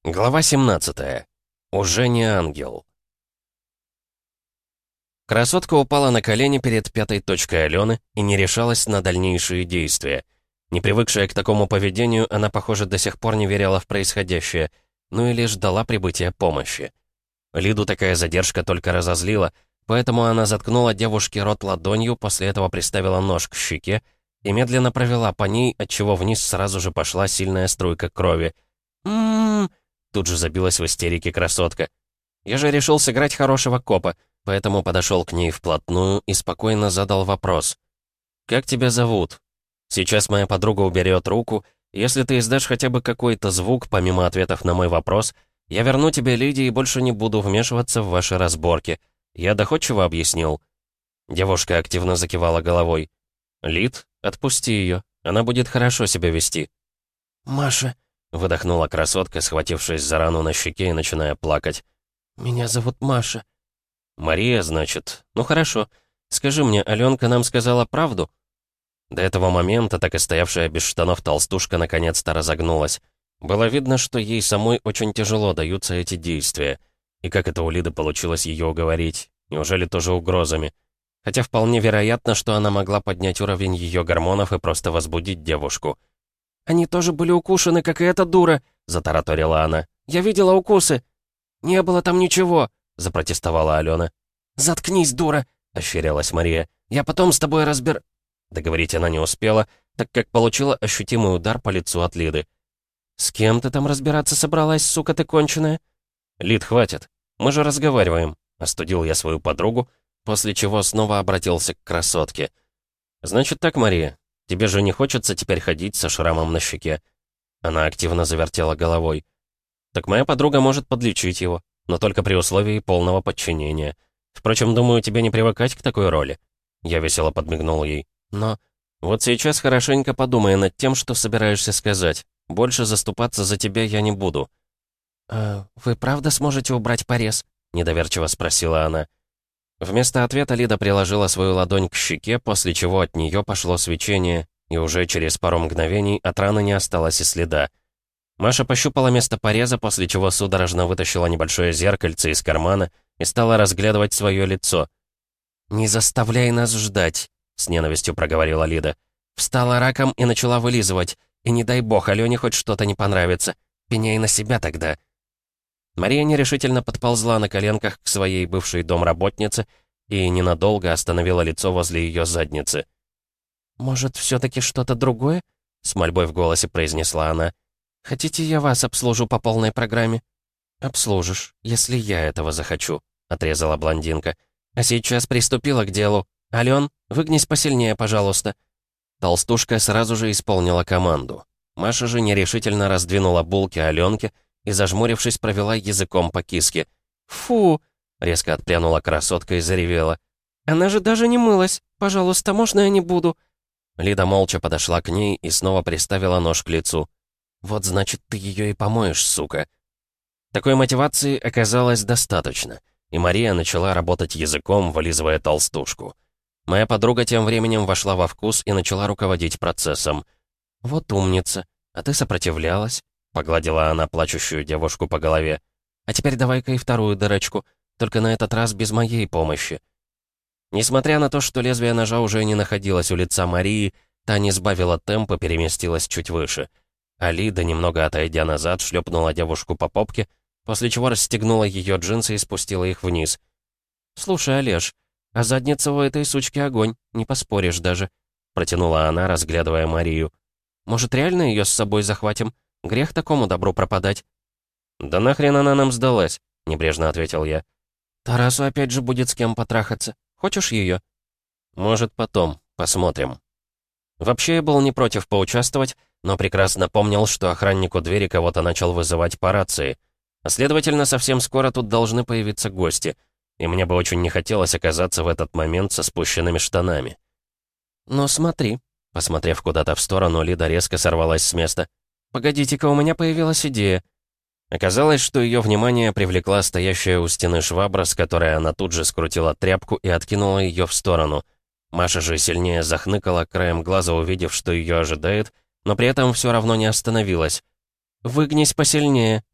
Глава 17. Уже не ангел. Красотка упала на колени перед пятой точкой Алены и не решалась на дальнейшие действия. Не привыкшая к такому поведению, она, похоже, до сих пор не верила в происходящее, ну или ждала прибытия помощи. Лиду такая задержка только разозлила, поэтому она заткнула девушке рот ладонью, после этого приставила нож к щеке и медленно провела по ней, отчего вниз сразу же пошла сильная струйка крови. «М-м-м!» Тут же забилась в истерике красотка. Я же решил сыграть хорошего копа, поэтому подошел к ней вплотную и спокойно задал вопрос. «Как тебя зовут?» Сейчас моя подруга уберет руку. Если ты издашь хотя бы какой-то звук, помимо ответов на мой вопрос, я верну тебе Лиди и больше не буду вмешиваться в ваши разборки. Я доходчиво объяснил. Девушка активно закивала головой. «Лид, отпусти ее. Она будет хорошо себя вести». «Маша», — выдохнула красотка, схватившись за рану на щеке и начиная плакать. «Меня зовут Маша». «Мария, значит? Ну хорошо. Скажи мне, Аленка нам сказала правду?» До этого момента так и стоявшая без штанов толстушка наконец-то разогнулась. Было видно, что ей самой очень тяжело даются эти действия. И как это у Лиды получилось ее уговорить? Неужели тоже угрозами? Хотя вполне вероятно, что она могла поднять уровень ее гормонов и просто возбудить девушку. «Они тоже были укушены, как и эта дура», — затараторила она. «Я видела укусы». «Не было там ничего», — запротестовала Алена. «Заткнись, дура», — ощерялась Мария. «Я потом с тобой Договорить она не успела, так как получила ощутимый удар по лицу от Лиды. «С кем ты там разбираться собралась, сука ты конченая?» «Лид, хватит. Мы же разговариваем», — остудил я свою подругу, после чего снова обратился к красотке. «Значит так, Мария, тебе же не хочется теперь ходить со шрамом на щеке?» Она активно завертела головой. «Так моя подруга может подлечить его, но только при условии полного подчинения. Впрочем, думаю, тебе не привыкать к такой роли». Я весело подмигнул ей. «Но вот сейчас хорошенько подумай над тем, что собираешься сказать. Больше заступаться за тебя я не буду». «Вы правда сможете убрать порез?» — недоверчиво спросила она. Вместо ответа Лида приложила свою ладонь к щеке, после чего от нее пошло свечение, и уже через пару мгновений от раны не осталось и следа. Маша пощупала место пореза, после чего судорожно вытащила небольшое зеркальце из кармана и стала разглядывать свое лицо. «Не заставляй нас ждать», — с ненавистью проговорила Лида. «Встала раком и начала вылизывать. И не дай бог, Алене хоть что-то не понравится. Пеняй на себя тогда». Мария нерешительно подползла на коленках к своей бывшей домработнице и ненадолго остановила лицо возле ее задницы. «Может, все-таки что-то другое?» — с мольбой в голосе произнесла она. «Хотите, я вас обслужу по полной программе?» «Обслужишь, если я этого захочу», — отрезала блондинка. «А сейчас приступила к делу. Ален, выгнись посильнее, пожалуйста». Толстушка сразу же исполнила команду. Маша же нерешительно раздвинула булки Аленке и, зажмурившись, провела языком по киске. «Фу!» — резко отпрянула красотка и заревела. «Она же даже не мылась. Пожалуйста, можно я не буду?» Лида молча подошла к ней и снова приставила нож к лицу. «Вот значит, ты ее и помоешь, сука». Такой мотивации оказалось достаточно, и Мария начала работать языком, вылизывая толстушку. Моя подруга тем временем вошла во вкус и начала руководить процессом. «Вот умница. А ты сопротивлялась?» — погладила она плачущую девушку по голове. «А теперь давай-ка и вторую дырочку, только на этот раз без моей помощи». Несмотря на то, что лезвие ножа уже не находилось у лица Марии, та не сбавила темпа, переместилась чуть выше. А Лида, немного отойдя назад, шлепнула девушку по попке, после чего расстегнула ее джинсы и спустила их вниз. «Слушай, Олеж, а задница у этой сучки огонь, не поспоришь даже», — протянула она, разглядывая Марию. «Может, реально ее с собой захватим? Грех такому добру пропадать». «Да нахрен она нам сдалась?» — небрежно ответил я. «Тарасу опять же будет с кем потрахаться. Хочешь ее?» «Может, потом. Посмотрим». Вообще, я был не против поучаствовать, но прекрасно помнил, что охранник у двери кого-то начал вызывать по рации. А следовательно, совсем скоро тут должны появиться гости, и мне бы очень не хотелось оказаться в этот момент со спущенными штанами. «Но смотри», — посмотрев куда-то в сторону, Лида резко сорвалась с места. «Погодите-ка, у меня появилась идея». Оказалось, что ее внимание привлекла стоящая у стены швабра, с которой она тут же скрутила тряпку и откинула ее в сторону. Маша же сильнее захныкала, краем глаза увидев, что ее ожидает, но при этом все равно не остановилась. «Выгнись посильнее»,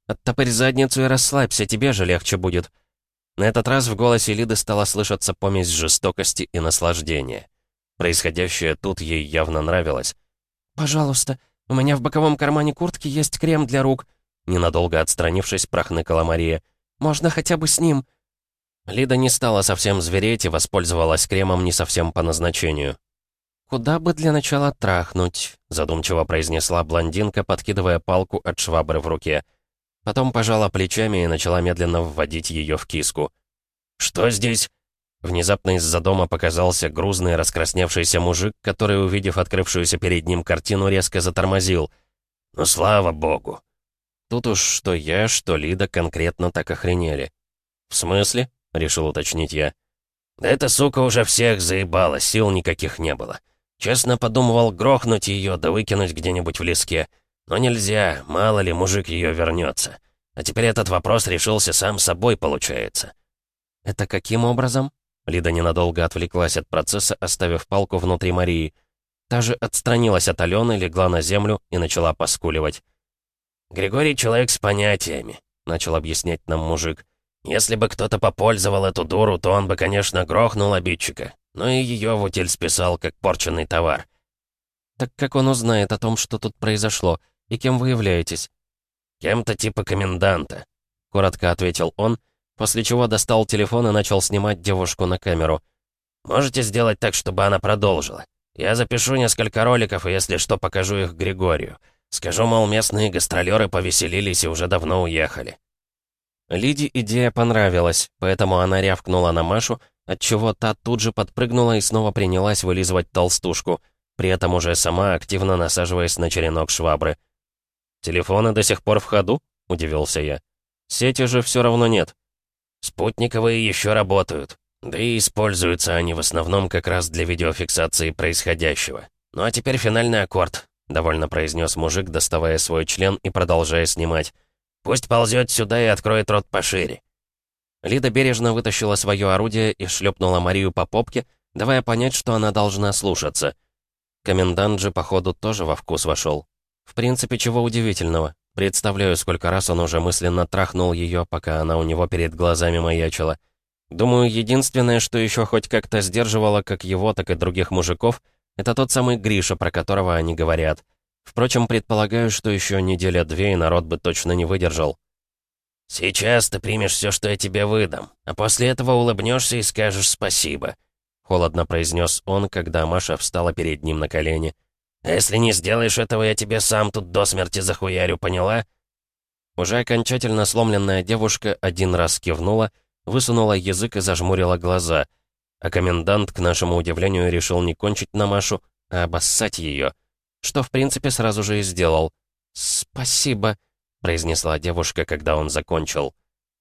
Оттопырь задницу и расслабься, тебе же легче будет». На этот раз в голосе Лиды стала слышаться помесь жестокости и наслаждения. Происходящее тут ей явно нравилось. «Пожалуйста, у меня в боковом кармане куртки есть крем для рук», ненадолго отстранившись, прохныкала Мария. «Можно хотя бы с ним?» Лида не стала совсем звереть и воспользовалась кремом не совсем по назначению. «Куда бы для начала трахнуть?» задумчиво произнесла блондинка, подкидывая палку от швабры в руке. Потом пожала плечами и начала медленно вводить ее в киску. «Что здесь?» Внезапно из-за дома показался грузный раскрасневшийся мужик, который, увидев открывшуюся перед ним картину, резко затормозил. «Ну, слава богу!» Тут уж что я, что Лида конкретно так охренели. «В смысле?» — решил уточнить я. «Да эта сука уже всех заебала, сил никаких не было. Честно подумывал грохнуть ее да выкинуть где-нибудь в леске. Но нельзя, мало ли мужик ее вернется. А теперь этот вопрос решился сам собой, получается». «Это каким образом?» Лида ненадолго отвлеклась от процесса, оставив палку внутри Марии. Та же отстранилась от Алены, легла на землю и начала поскуливать. «Григорий человек с понятиями», — начал объяснять нам мужик. «Если бы кто-то попользовал эту дуру, то он бы, конечно, грохнул обидчика. Но и ее в утиль списал, как порченный товар». «Так как он узнает о том, что тут произошло, и кем вы являетесь?» «Кем-то типа коменданта», — коротко ответил он, после чего достал телефон и начал снимать девушку на камеру. «Можете сделать так, чтобы она продолжила? Я запишу несколько роликов, и если что, покажу их Григорию. Скажу, мол, местные гастролеры повеселились и уже давно уехали». Лиде идея понравилась, поэтому она рявкнула на Машу, отчего та тут же подпрыгнула и снова принялась вылизывать толстушку, при этом уже сама активно насаживаясь на черенок швабры. «Телефоны до сих пор в ходу?» — удивился я. «Сети же все равно нет». «Спутниковые еще работают. Да и используются они в основном как раз для видеофиксации происходящего. Ну а теперь финальный аккорд», — довольно произнес мужик, доставая свой член и продолжая снимать. «Пусть ползет сюда и откроет рот пошире». Лида бережно вытащила свое орудие и шлепнула Марию по попке, давая понять, что она должна слушаться. Комендант же, походу, тоже во вкус вошел. В принципе, чего удивительного. Представляю, сколько раз он уже мысленно трахнул ее, пока она у него перед глазами маячила. Думаю, единственное, что еще хоть как-то сдерживало как его, так и других мужиков, это тот самый Гриша, про которого они говорят. Впрочем, предполагаю, что еще неделя-две, и народ бы точно не выдержал. «Сейчас ты примешь все, что я тебе выдам, а после этого улыбнешься и скажешь спасибо», — холодно произнес он, когда Маша встала перед ним на колени. «А если не сделаешь этого, я тебе сам тут до смерти захуярю, поняла?» Уже окончательно сломленная девушка один раз кивнула, высунула язык и зажмурила глаза, а комендант, к нашему удивлению, решил не кончить на Машу, а обоссать ее, что в принципе сразу же и сделал. «Спасибо», — произнесла девушка, когда он закончил.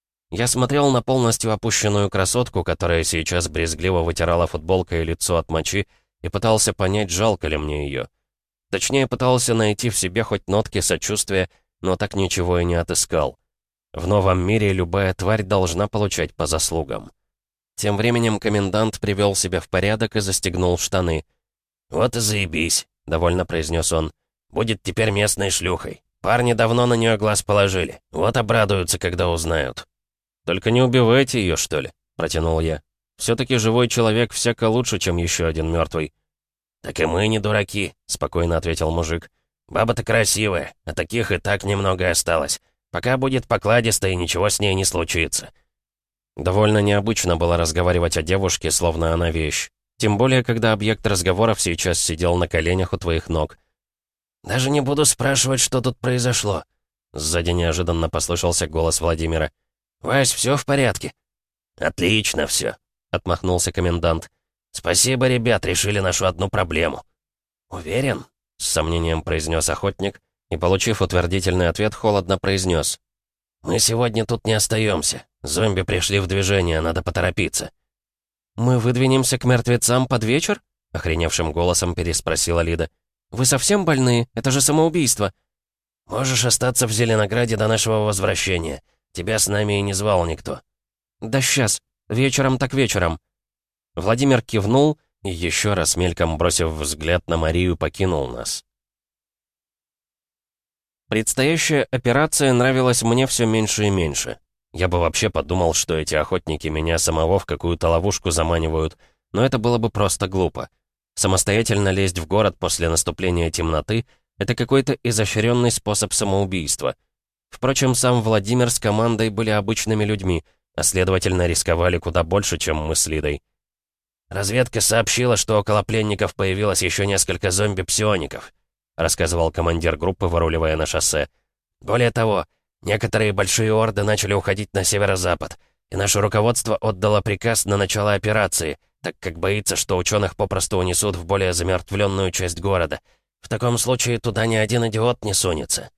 Я смотрел на полностью опущенную красотку, которая сейчас брезгливо вытирала футболкой лицо от мочи, и пытался понять, жалко ли мне ее. Точнее, пытался найти в себе хоть нотки сочувствия, но так ничего и не отыскал. В новом мире любая тварь должна получать по заслугам. Тем временем комендант привел себя в порядок и застегнул штаны. «Вот и заебись», — довольно произнес он. «Будет теперь местной шлюхой. Парни давно на нее глаз положили. Вот обрадуются, когда узнают». «Только не убивайте ее, что ли?» — протянул я. «Все-таки живой человек всяко лучше, чем еще один мертвый». «Так и мы не дураки», — спокойно ответил мужик. «Баба-то красивая, а таких и так немного осталось. Пока будет покладисто и ничего с ней не случится». Довольно необычно было разговаривать о девушке, словно она вещь. Тем более, когда объект разговоров сейчас сидел на коленях у твоих ног. «Даже не буду спрашивать, что тут произошло». Сзади неожиданно послышался голос Владимира. «Вась, все в порядке?» «Отлично все», — отмахнулся комендант. «Спасибо, ребят, решили нашу одну проблему». «Уверен?» — с сомнением произнес охотник и, получив утвердительный ответ, холодно произнес. «Мы сегодня тут не остаемся. Зомби пришли в движение, надо поторопиться». «Мы выдвинемся к мертвецам под вечер?» — охреневшим голосом переспросила Лида. «Вы совсем больные? Это же самоубийство». «Можешь остаться в Зеленограде до нашего возвращения. Тебя с нами и не звал никто». «Да сейчас. Вечером так вечером». Владимир кивнул и, еще раз мельком бросив взгляд на Марию, покинул нас. Предстоящая операция нравилась мне все меньше и меньше. Я бы вообще подумал, что эти охотники меня самого в какую-то ловушку заманивают, но это было бы просто глупо. Самостоятельно лезть в город после наступления темноты — это какой-то изощренный способ самоубийства. Впрочем, сам Владимир с командой были обычными людьми, а следовательно рисковали куда больше, чем мы с Лидой. «Разведка сообщила, что около пленников появилось еще несколько зомби-псиоников», рассказывал командир группы, выруливая на шоссе. «Более того, некоторые большие орды начали уходить на северо-запад, и наше руководство отдало приказ на начало операции, так как боится, что ученых попросту унесут в более замертвленную часть города. В таком случае туда ни один идиот не сунется».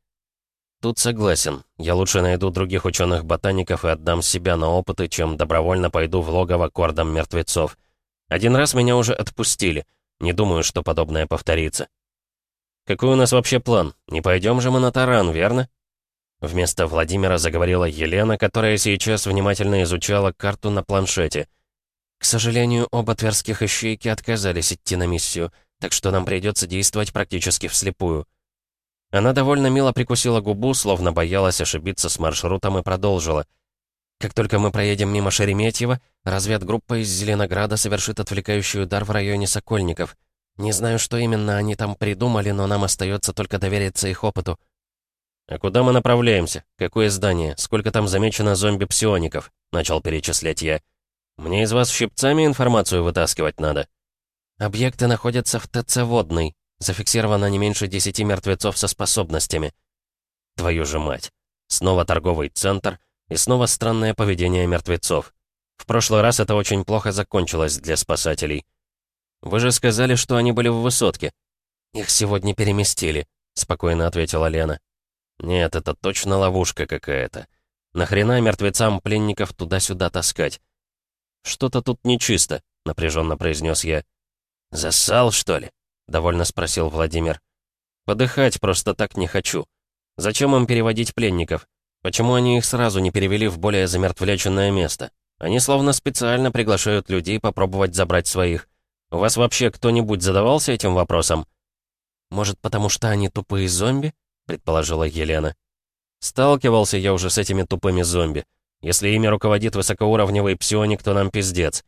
Тут согласен. Я лучше найду других ученых-ботаников и отдам себя на опыты, чем добровольно пойду в логово к ордам мертвецов. Один раз меня уже отпустили. Не думаю, что подобное повторится. «Какой у нас вообще план? Не пойдем же мы на таран, верно?» Вместо Владимира заговорила Елена, которая сейчас внимательно изучала карту на планшете. «К сожалению, оба тверских ищейки отказались идти на миссию, так что нам придется действовать практически вслепую». Она довольно мило прикусила губу, словно боялась ошибиться с маршрутом, и продолжила. «Как только мы проедем мимо Шереметьево, разведгруппа из Зеленограда совершит отвлекающий удар в районе Сокольников. Не знаю, что именно они там придумали, но нам остается только довериться их опыту». «А куда мы направляемся? Какое здание? Сколько там замечено зомби-псиоников?» — начал перечислять я. «Мне из вас щипцами информацию вытаскивать надо». «Объекты находятся в ТЦ «Водный». Зафиксировано не меньше 10 мертвецов со способностями». Твою же мать. Снова торговый центр и снова странное поведение мертвецов. В прошлый раз это очень плохо закончилось для спасателей. «Вы же сказали, что они были в высотке». «Их сегодня переместили», — спокойно ответила Лена. «Нет, это точно ловушка какая-то. Нахрена мертвецам пленников туда-сюда таскать?» «Что-то тут нечисто», — напряженно произнес я. «Зассал, что ли?» — довольно спросил Владимир. «Подыхать просто так не хочу. Зачем им переводить пленников? Почему они их сразу не перевели в более замертвляченное место? Они словно специально приглашают людей попробовать забрать своих. У вас вообще кто-нибудь задавался этим вопросом?» «Может, потому что они тупые зомби?» — предположила Елена. «Сталкивался я уже с этими тупыми зомби. Если ими руководит высокоуровневый псионик, то нам пиздец».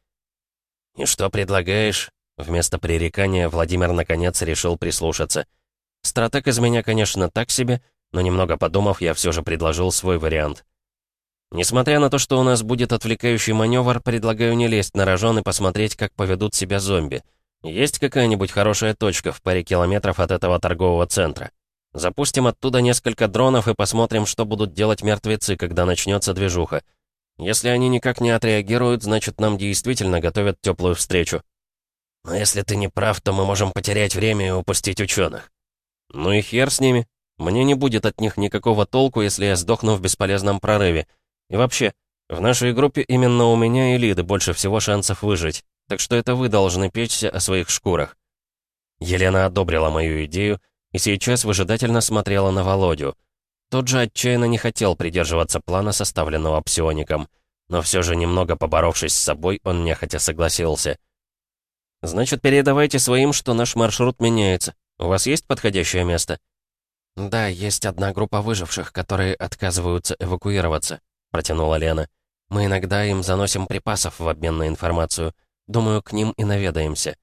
«И что предлагаешь?» Вместо пререкания Владимир наконец решил прислушаться. Стратег из меня, конечно, так себе, но немного подумав, я все же предложил свой вариант. «Несмотря на то, что у нас будет отвлекающий маневр, предлагаю не лезть на рожон и посмотреть, как поведут себя зомби. Есть какая-нибудь хорошая точка в паре километров от этого торгового центра? Запустим оттуда несколько дронов и посмотрим, что будут делать мертвецы, когда начнется движуха. Если они никак не отреагируют, значит, нам действительно готовят теплую встречу». «Но если ты не прав, то мы можем потерять время и упустить ученых». «Ну и хер с ними. Мне не будет от них никакого толку, если я сдохну в бесполезном прорыве. И вообще, в нашей группе именно у меня и Лиды больше всего шансов выжить, так что это вы должны печься о своих шкурах». Елена одобрила мою идею и сейчас выжидательно смотрела на Володю. Тот же отчаянно не хотел придерживаться плана, составленного псиоником, но все же, немного поборовшись с собой, он нехотя согласился. «Значит, передавайте своим, что наш маршрут меняется. У вас есть подходящее место?» «Да, есть одна группа выживших, которые отказываются эвакуироваться», — протянула Лена. «Мы иногда им заносим припасов в обмен на информацию. Думаю, к ним и наведаемся».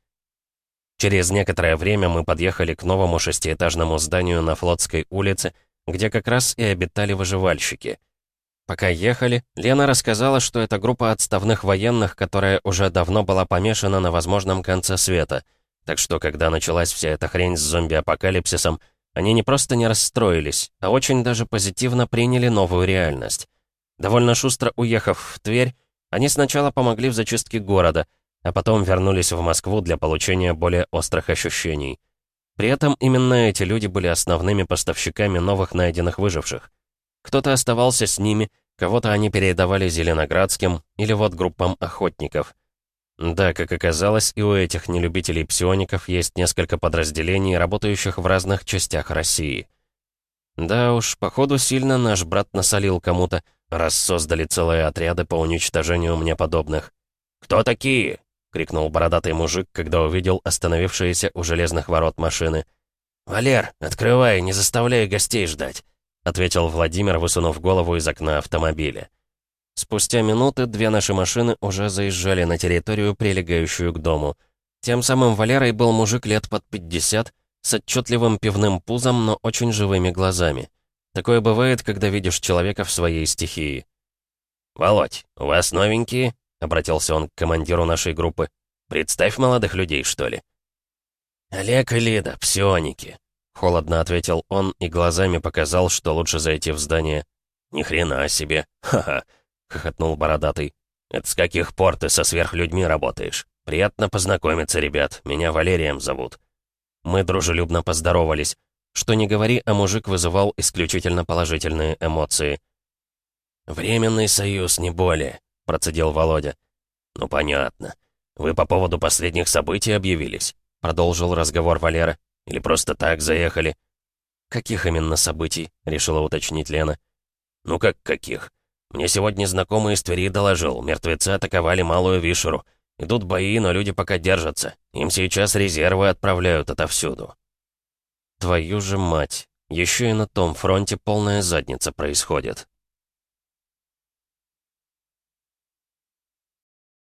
Через некоторое время мы подъехали к новому 6-этажному зданию на Флотской улице, где как раз и обитали выживальщики. Пока ехали, Лена рассказала, что это группа отставных военных, которая уже давно была помешана на возможном конце света. Так что, когда началась вся эта хрень с зомби-апокалипсисом, они не просто не расстроились, а очень даже позитивно приняли новую реальность. Довольно шустро уехав в Тверь, они сначала помогли в зачистке города, а потом вернулись в Москву для получения более острых ощущений. При этом именно эти люди были основными поставщиками новых найденных выживших. Кто-то оставался с ними, кого-то они передавали зеленоградским или вот группам охотников. Да, как оказалось, и у этих нелюбителей псиоников есть несколько подразделений, работающих в разных частях России. Да уж, походу сильно наш брат насолил кому-то, раз создали целые отряды по уничтожению мне подобных. «Кто такие?» — крикнул бородатый мужик, когда увидел остановившиеся у железных ворот машины. «Валер, открывай, не заставляй гостей ждать», — ответил Владимир, высунув голову из окна автомобиля. Спустя минуты две наши машины уже заезжали на территорию, прилегающую к дому. Тем самым Валерой был мужик лет под 50, с отчетливым пивным пузом, но очень живыми глазами. Такое бывает, когда видишь человека в своей стихии. «Володь, у вас новенькие?» — обратился он к командиру нашей группы. «Представь молодых людей, что ли?» «Олег и Лида, псионики», — холодно ответил он и глазами показал, что лучше зайти в здание. «Ни хрена себе! Ха-ха!» — хохотнул бородатый. «Это с каких пор ты со сверхлюдьми работаешь? Приятно познакомиться, ребят. Меня Валерием зовут». Мы дружелюбно поздоровались. Что ни говори, а мужик вызывал исключительно положительные эмоции. «Временный союз, не более», — процедил Володя. «Ну, понятно. Вы по поводу последних событий объявились?» — продолжил разговор Валера. «Или просто так заехали?» «Каких именно событий?» — решила уточнить Лена. «Ну как каких? Мне сегодня знакомый из Твери доложил. Мертвецы атаковали Малую Вишеру. Идут бои, но люди пока держатся. Им сейчас резервы отправляют отовсюду». «Твою же мать! Еще и на том фронте полная задница происходит»,